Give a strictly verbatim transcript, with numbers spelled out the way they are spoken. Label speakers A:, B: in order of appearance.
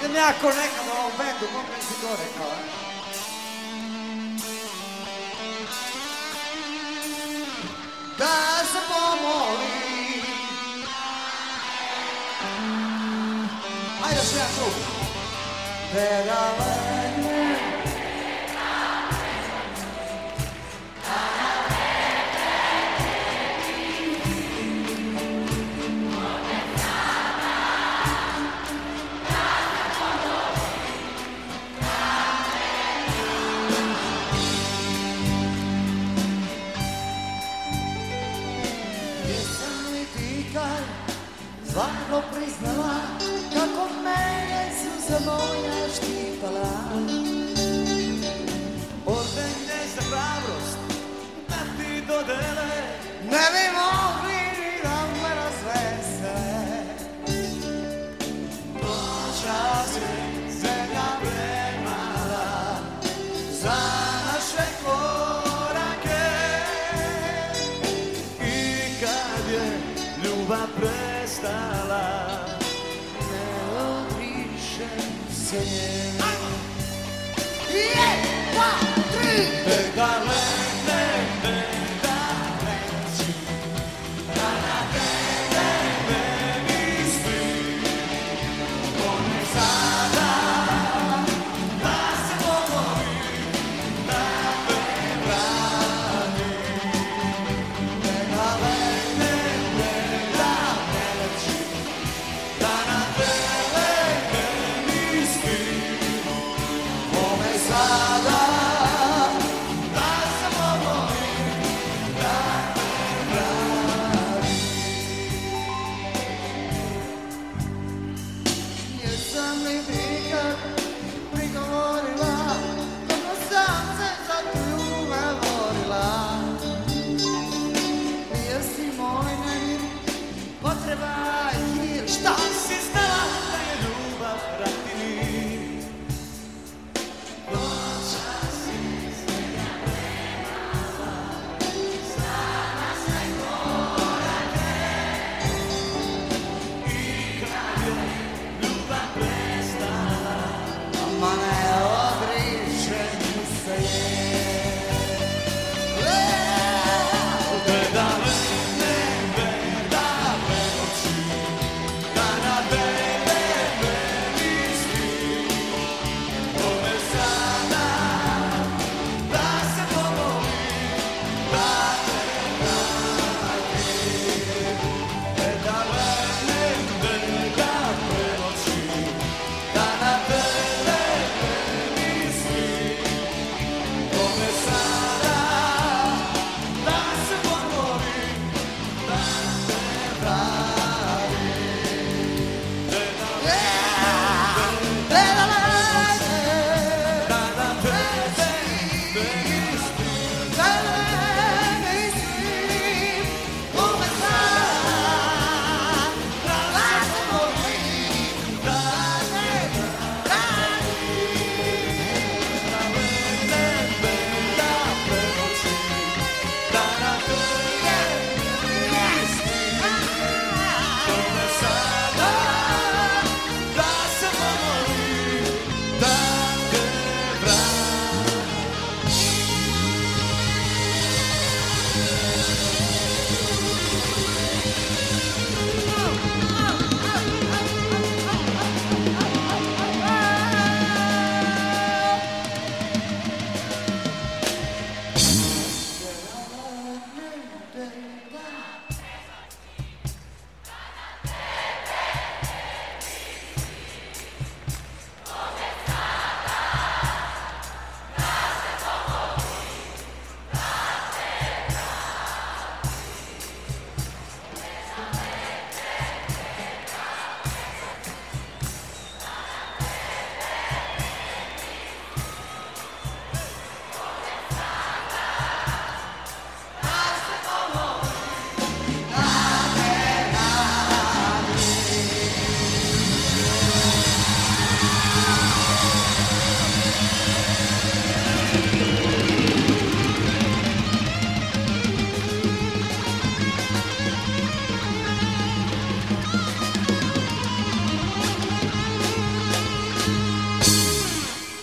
A: sam ja ko nekad u ovom bendu, mogu si to rekao, a? Da se pomoli. Ajde još jedan krug. Pedalene. Stvarno priznala kako mene suza moja štipala. Orden ne za hrabrost da ti dodele, ne bi mogli ni da me razvesele. Noćas je zemlja premala za naše korake i kad je ljubav prestala, ne odrišem se nje. Jedan, dva, tri! Pedale